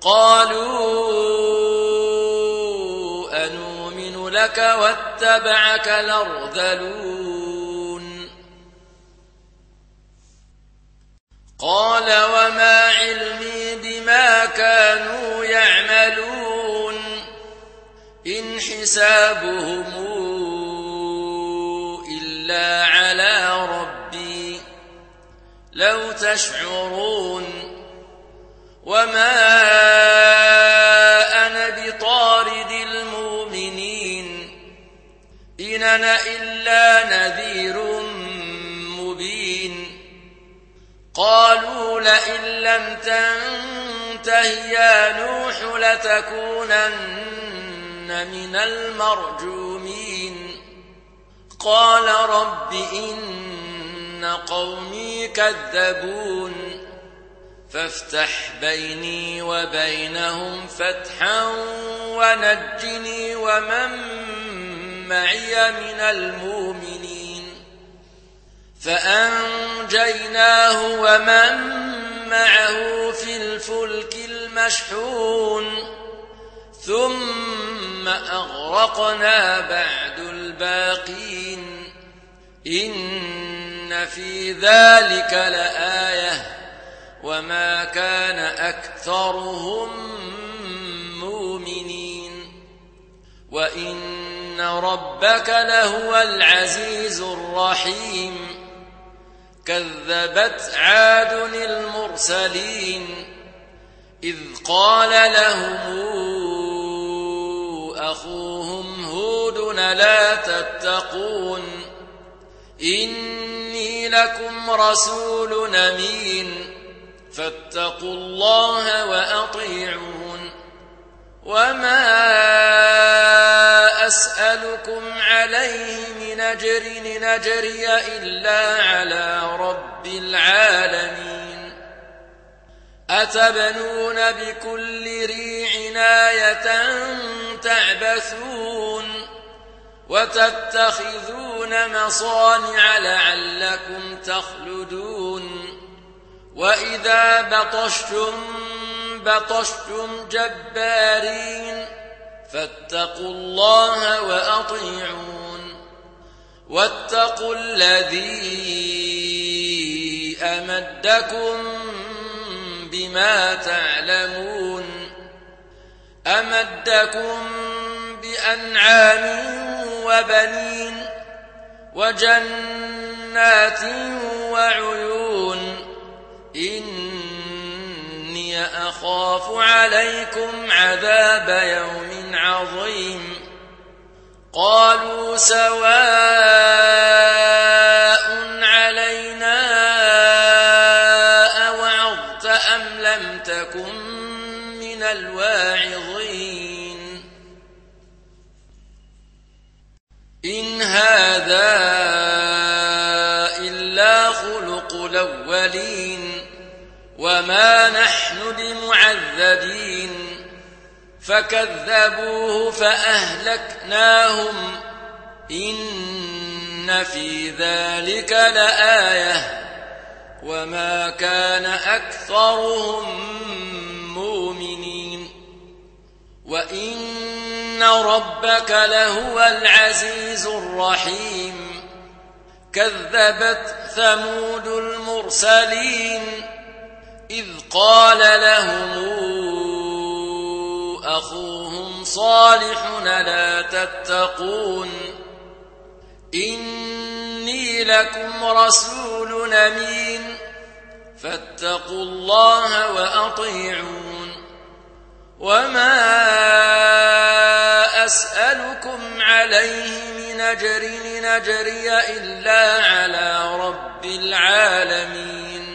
قالوا أنؤمن لك واتبعك الأرذلون قال وما علمي بما كانوا يعملون إن حسابهم إلا على ربي لو تشعرون وما أنا بطارد المؤمنين إن أنا إلا نذير مبين قالوا لئن لم تنته يا نوح لتكونن من المرجومين قال رب إن قومي كذبون فافتح بيني وبينهم فتحا ونجني ومن معي من المؤمنين فأنجيناه ومن معه في الفلك المشحون ثم أغرقنا بعد الباقين إن في ذلك لآية وما كان أكثرهم مؤمنين وإن ربك لهو العزيز الرحيم كذبت عاد المرسلين إذ قال لهم أخوهم هود لا تتقون إني لكم رسول أمين فاتقوا الله وأطيعون وما أسألكم عليه من أجر إن أجري إلا على رب العالمين أتبنون بكل ريع آية تعبثون وتتخذون مصانع لعلكم تخلدون وإذا بطشتم جبارين فاتقوا الله وأطيعون واتقوا الذي أمدكم بما تعلمون أمدكم بأنعام وبنين وجنات وعيون إني أخاف عليكم عذاب يوم عظيم قالوا سواء علينا أوعظت أم لم تكن من الواعظين إن هذا إلا خلق الأولين وما نحن بمعذبين فكذبوه فأهلكناهم إن في ذلك لآية وما كان أكثرهم مؤمنين وإن ربك لهو العزيز الرحيم كذبت ثمود المرسلين إذ قال لهم أخوهم صالح لا تتقون إني لكم رسول أمين فاتقوا الله وأطيعون وما أسألكم عليه من أجر إن أجري إلا على رب العالمين